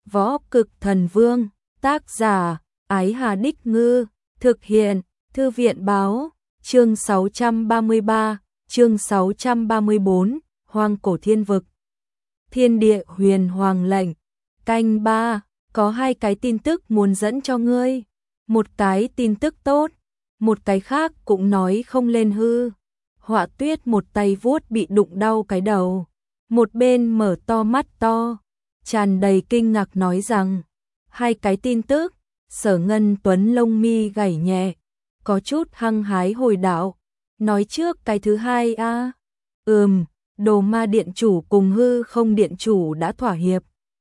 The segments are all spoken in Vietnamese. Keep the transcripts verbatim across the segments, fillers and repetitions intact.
Võ Cực Thần Vương, tác giả, Ái Hà Đích Ngư, thực hiện, Thư viện Báo, chương sáu trăm ba mươi ba, chương sáu trăm ba mươi bốn, Hoang Cổ Thiên Vực. Thiên Địa Huyền Hoàng lệnh, canh ba, có hai cái tin tức muốn dẫn cho ngươi, một cái tin tức tốt, một cái khác cũng nói không lên hư. Họa Tuyết một tay vuốt bị đụng đau cái đầu, một bên mở to mắt to, tràn đầy kinh ngạc nói rằng, hai cái tin tức. Sở Ngân Tuấn lông mi gảy nhẹ, có chút hăng hái hồi đạo, nói trước cái thứ hai a. À? Ừm, Đồ Ma điện chủ cùng Hư Không điện chủ đã thỏa hiệp.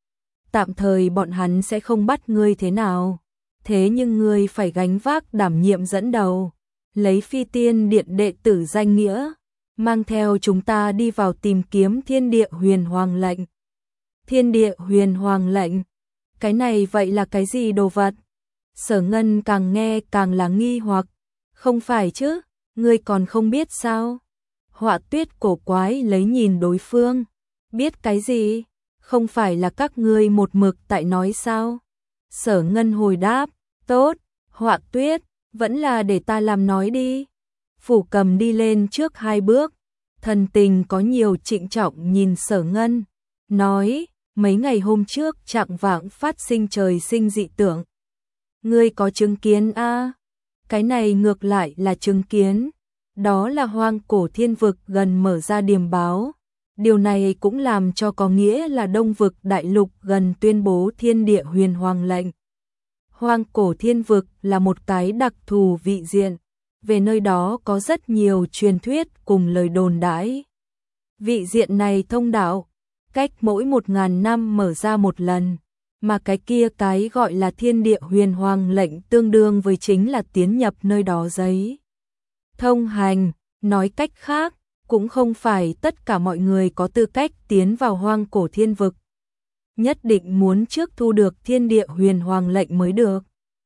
Tạm thời bọn hắn sẽ không bắt ngươi thế nào, thế nhưng ngươi phải gánh vác đảm nhiệm dẫn đầu, lấy Phi Tiên điện đệ tử danh nghĩa, mang theo chúng ta đi vào tìm kiếm Thiên Địa Huyền Hoàng lệnh. Thiên Địa Huyền Hoàng lệnh? Cái này vậy là cái gì đồ vật? Sở Ngân càng nghe càng là nghi hoặc, không phải chứ, ngươi còn không biết sao? Họa Tuyết cổ quái lấy nhìn đối phương, biết cái gì? Không phải là các ngươi một mực tại nói sao? Sở Ngân hồi đáp, tốt, Họa Tuyết, vẫn là để ta làm nói đi. Phủ Cầm đi lên trước hai bước, thần tình có nhiều trịnh trọng nhìn Sở Ngân, nói, mấy ngày hôm trước chạng vạng phát sinh trời sinh dị tượng. Ngươi có chứng kiến a? À? Cái này ngược lại là chứng kiến, đó là Hoang Cổ Thiên Vực gần mở ra điềm báo. Điều này cũng làm cho có nghĩa là Đông Vực Đại Lục gần tuyên bố Thiên Địa Huyền Hoàng lệnh. Hoang Cổ Thiên Vực là một cái đặc thù vị diện, về nơi đó có rất nhiều truyền thuyết cùng lời đồn đãi. Vị diện này thông đạo, cách mỗi một ngàn năm mở ra một lần, mà cái kia cái gọi là Thiên Địa Huyền Hoàng lệnh tương đương với chính là tiến nhập nơi đó giấy thông hành, nói cách khác, cũng không phải tất cả mọi người có tư cách tiến vào Hoang Cổ Thiên Vực. Nhất định muốn trước thu được Thiên Địa Huyền Hoàng lệnh mới được.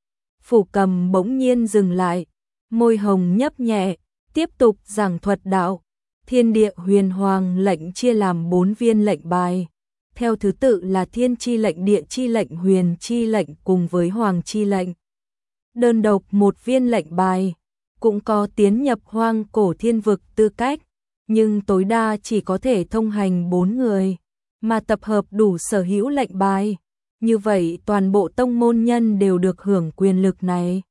Phủ Cầm bỗng nhiên dừng lại, môi hồng nhấp nhẹ, tiếp tục giảng thuật đạo. Thiên Địa Huyền Hoàng lệnh chia làm bốn viên lệnh bài, theo thứ tự là Thiên chi lệnh, Địa chi lệnh, Huyền chi lệnh cùng với Hoàng chi lệnh. Đơn độc một viên lệnh bài, cũng có tiến nhập Hoang Cổ Thiên Vực tư cách, nhưng tối đa chỉ có thể thông hành bốn người, mà tập hợp đủ sở hữu lệnh bài, như vậy toàn bộ tông môn nhân đều được hưởng quyền lực này.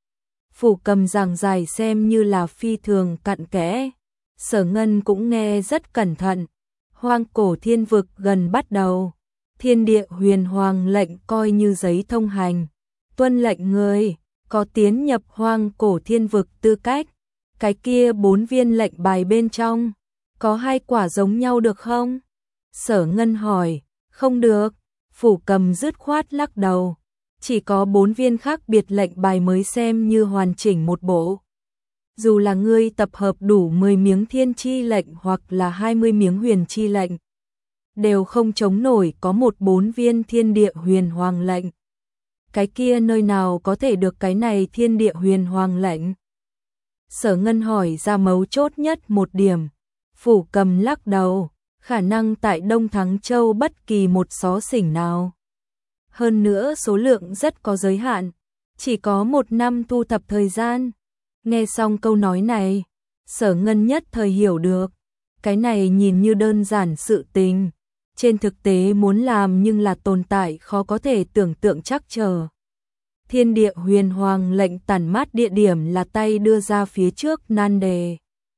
Phủ Cầm giảng giải xem như là phi thường cặn kẽ, Sở Ngân cũng nghe rất cẩn thận. Hoang Cổ Thiên Vực gần bắt đầu, Thiên Địa Huyền Hoàng lệnh coi như giấy thông hành, tuân lệnh người có tiến nhập Hoang Cổ Thiên Vực tư cách. Cái kia bốn viên lệnh bài bên trong, có hai quả giống nhau được không? Sở Ngân hỏi, không được. Phủ Cầm dứt khoát lắc đầu, chỉ có bốn viên khác biệt lệnh bài mới xem như hoàn chỉnh một bộ. Dù là ngươi tập hợp đủ mười miếng thiên chi lệnh hoặc là hai mươi miếng huyền chi lệnh, đều không chống nổi có một bốn viên Thiên Địa Huyền Hoàng lệnh. Cái kia nơi nào có thể được cái này Thiên Địa Huyền Hoàng lệnh? Sở Ngân hỏi ra mấu chốt nhất một điểm. Phủ Cầm lắc đầu, khả năng tại Đông Thắng Châu bất kỳ một xó xỉnh nào. Hơn nữa số lượng rất có giới hạn, chỉ có một năm thu thập thời gian. Nghe xong câu nói này, Sở Ngân nhất thời hiểu được, cái này nhìn như đơn giản sự tình, trên thực tế muốn làm nhưng là tồn tại khó có thể tưởng tượng chắc chờ. Thiên Địa Huyền Hoàng lệnh tản mát địa điểm là tay đưa ra phía trước nan đề.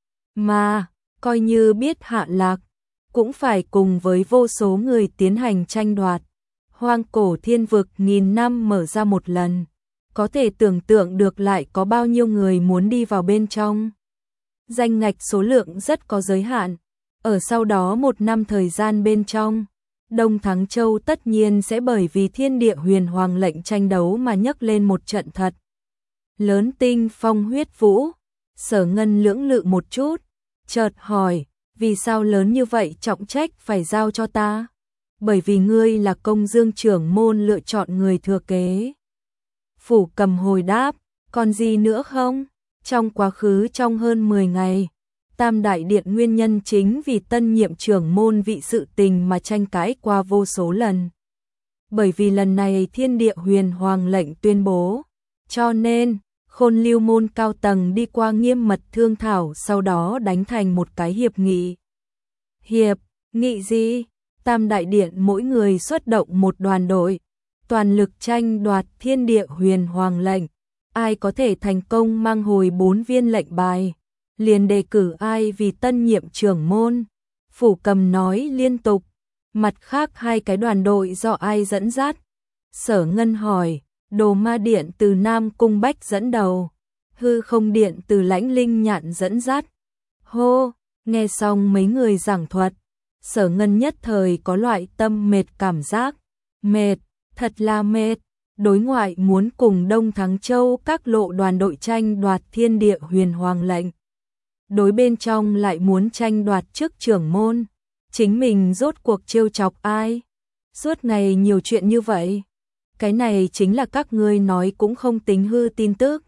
Mà, coi như biết hạ lạc, cũng phải cùng với vô số người tiến hành tranh đoạt. Hoang Cổ Thiên Vực nghìn năm mở ra một lần, có thể tưởng tượng được lại có bao nhiêu người muốn đi vào bên trong. Danh ngạch số lượng rất có giới hạn, ở sau đó một năm thời gian bên trong, Đông Thắng Châu tất nhiên sẽ bởi vì Thiên Địa Huyền Hoàng lệnh tranh đấu mà nhấc lên một trận thật lớn tinh phong huyết vũ. Sở Ngân lưỡng lự một chút, chợt hỏi, vì sao lớn như vậy trọng trách phải giao cho ta? Bởi vì ngươi là Công Dương trưởng môn lựa chọn người thừa kế. Phủ Cầm hồi đáp, còn gì nữa không? Trong quá khứ trong hơn mười ngày, Tam Đại Điện nguyên nhân chính vì tân nhiệm trưởng môn vị sự tình mà tranh cãi qua vô số lần. Bởi vì lần này thiên địa huyền hoàng lệnh tuyên bố, cho nên Khôn Lưu môn cao tầng đi qua nghiêm mật thương thảo, sau đó đánh thành một cái hiệp nghị. Hiệp nghị gì? Tam đại điện mỗi người xuất động một đoàn đội, toàn lực tranh đoạt thiên địa huyền hoàng lệnh. Ai có thể thành công mang hồi bốn viên lệnh bài, liền đề cử ai vì tân nhiệm trưởng môn. Phủ Cầm nói liên tục. Mặt khác hai cái đoàn đội do ai dẫn dắt? Sở Ngân hỏi. Đồ Ma Điện từ Nam Cung Bách dẫn đầu, Hư Không Điện từ Lãnh Linh Nhạn dẫn dắt. Hô, nghe xong mấy người giảng thuật, Sở Ngân nhất thời có loại tâm mệt cảm giác. Mệt, thật là mệt. Đối ngoại muốn cùng Đông Thắng Châu các lộ đoàn đội tranh đoạt thiên địa huyền hoàng lệnh, đối bên trong lại muốn tranh đoạt chức trưởng môn. Chính mình rốt cuộc trêu chọc ai? Suốt ngày nhiều chuyện như vậy. Cái này chính là các ngươi nói cũng không tính hư tin tức.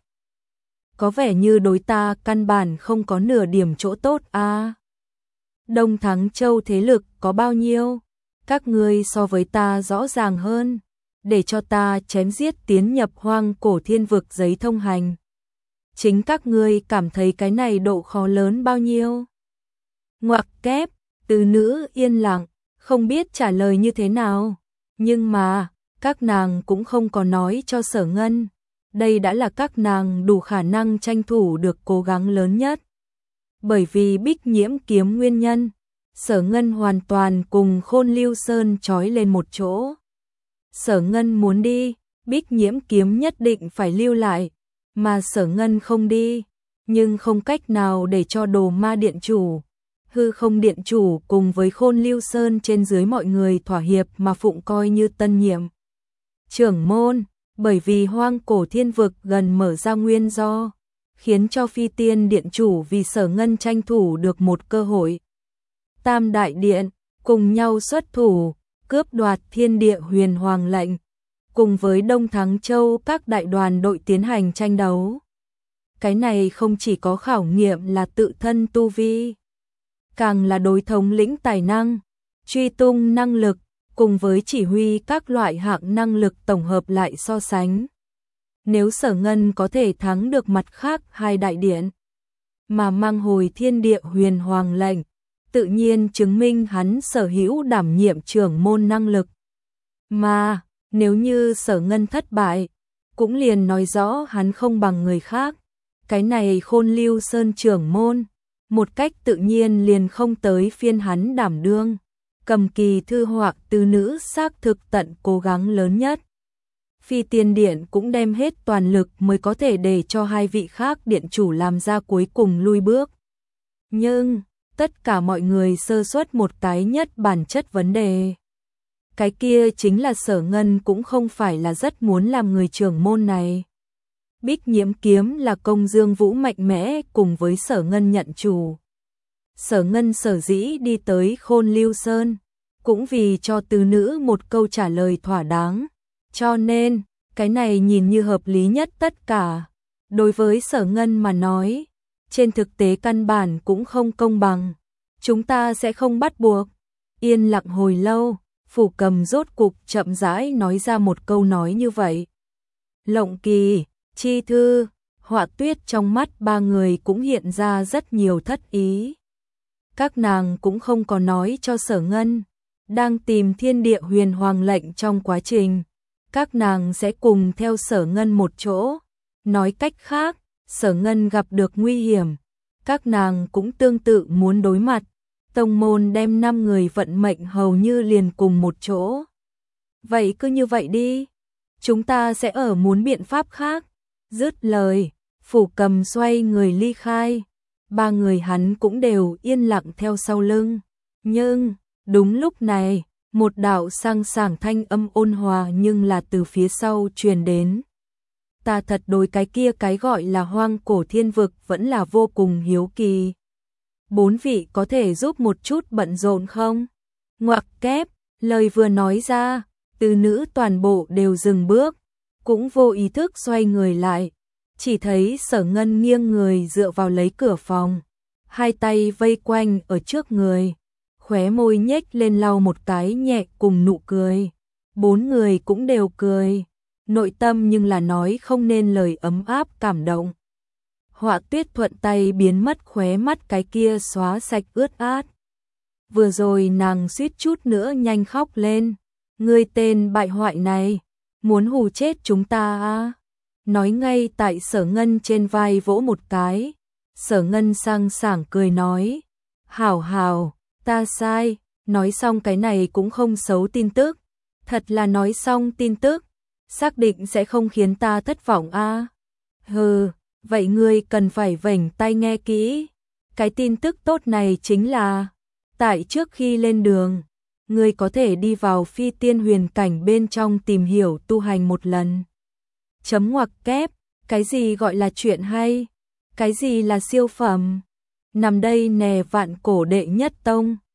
Có vẻ như đối ta căn bản không có nửa điểm chỗ tốt a. À, Đông Thắng Châu thế lực có bao nhiêu? Các ngươi so với ta rõ ràng hơn. Để cho ta chém giết tiến nhập hoang cổ thiên vực giấy thông hành. Chính các ngươi cảm thấy cái này độ khó lớn bao nhiêu? Ngoặc kép, từ nữ yên lặng, không biết trả lời như thế nào. Nhưng mà, các nàng cũng không có nói cho Sở Ngân. Đây đã là các nàng đủ khả năng tranh thủ được cố gắng lớn nhất. Bởi vì Bích Nhiễm kiếm nguyên nhân, Sở Ngân hoàn toàn cùng Khôn Lưu Sơn trói lên một chỗ. Sở Ngân muốn đi, Bích Nhiễm kiếm nhất định phải lưu lại, mà Sở Ngân không đi, nhưng không cách nào để cho Đồ Ma Điện chủ, Hư Không Điện chủ cùng với Khôn Lưu Sơn trên dưới mọi người thỏa hiệp mà phụng coi như tân nhiệm trưởng môn. Bởi vì hoang cổ thiên vực gần mở ra nguyên do, khiến cho Phi Tiên Điện chủ vì Sở Ngân tranh thủ được một cơ hội. Tam đại điện cùng nhau xuất thủ, cướp đoạt thiên địa huyền hoàng lệnh, cùng với Đông Thắng Châu các đại đoàn đội tiến hành tranh đấu. Cái này không chỉ có khảo nghiệm là tự thân tu vi, càng là đối thống lĩnh tài năng, truy tung năng lực, cùng với chỉ huy các loại hạng năng lực tổng hợp lại so sánh. Nếu Sở Ngân có thể thắng được mặt khác hai đại điện, mà mang hồi thiên địa huyền hoàng lệnh, tự nhiên chứng minh hắn sở hữu đảm nhiệm trưởng môn năng lực. Mà, nếu như Sở Ngân thất bại, cũng liền nói rõ hắn không bằng người khác. Cái này Khôn Lưu Sơn trưởng môn, một cách tự nhiên liền không tới phiên hắn đảm đương. Cầm kỳ thư họa từ nữ xác thực tận cố gắng lớn nhất. Phi Tiên Điện cũng đem hết toàn lực mới có thể để cho hai vị khác điện chủ làm ra cuối cùng lui bước. Nhưng, tất cả mọi người sơ suất một cái nhất bản chất vấn đề. Cái kia chính là Sở Ngân cũng không phải là rất muốn làm người trưởng môn này. Bích Nhiễm kiếm là công Dương Vũ mạnh mẽ cùng với Sở Ngân nhận chủ. Sở Ngân sở dĩ đi tới Khôn Lưu Sơn, cũng vì cho từ nữ một câu trả lời thỏa đáng. Cho nên, cái này nhìn như hợp lý nhất tất cả. Đối với Sở Ngân mà nói, trên thực tế căn bản cũng không công bằng. Chúng ta sẽ không bắt buộc. Yên lặng hồi lâu, Phủ Cầm rốt cục chậm rãi nói ra một câu nói như vậy. Lộng Kỳ, Chi Thư, Họa Tuyết trong mắt ba người cũng hiện ra rất nhiều thất ý. Các nàng cũng không có nói cho Sở Ngân, đang tìm thiên địa huyền hoàng lệnh trong quá trình, các nàng sẽ cùng theo Sở Ngân một chỗ. Nói cách khác, Sở Ngân gặp được nguy hiểm, các nàng cũng tương tự muốn đối mặt. Tông môn đem năm người vận mệnh hầu như liền cùng một chỗ. Vậy cứ như vậy đi, chúng ta sẽ ở muốn biện pháp khác. Dứt lời, Phủ Cầm xoay người ly khai. Ba người hắn cũng đều yên lặng theo sau lưng. Nhưng, đúng lúc này, một đạo sang sảng thanh âm ôn hòa nhưng là từ phía sau truyền đến. Ta thật đối cái kia cái gọi là hoang cổ thiên vực vẫn là vô cùng hiếu kỳ. Bốn vị có thể giúp một chút bận rộn không? Ngoặc kép, lời vừa nói ra, từ nữ toàn bộ đều dừng bước, cũng vô ý thức xoay người lại. Chỉ thấy Sở Ngân nghiêng người dựa vào lấy cửa phòng, hai tay vây quanh ở trước người, khóe môi nhếch lên lau một cái nhẹ cùng nụ cười. Bốn người cũng đều cười, nội tâm nhưng là nói không nên lời ấm áp cảm động. Họa Tuyết thuận tay biến mất khóe mắt cái kia xóa sạch ướt át. Vừa rồi nàng suýt chút nữa nhanh khóc lên. Ngươi tên bại hoại này, muốn hù chết chúng ta à? Nói ngay tại Sở Ngân trên vai vỗ một cái. Sở Ngân sang sảng cười nói, hảo hảo, ta sai. Nói xong cái này cũng không xấu tin tức. Thật là nói xong tin tức, xác định sẽ không khiến ta thất vọng a. À? Hừ, vậy ngươi cần phải vểnh tai nghe kỹ. Cái tin tức tốt này chính là, tại trước khi lên đường, ngươi có thể đi vào phi tiên huyền cảnh bên trong tìm hiểu tu hành một lần. Chấm ngoặc kép, cái gì gọi là chuyện hay? Cái gì là siêu phẩm? Nằm đây nè vạn cổ đệ nhất tông.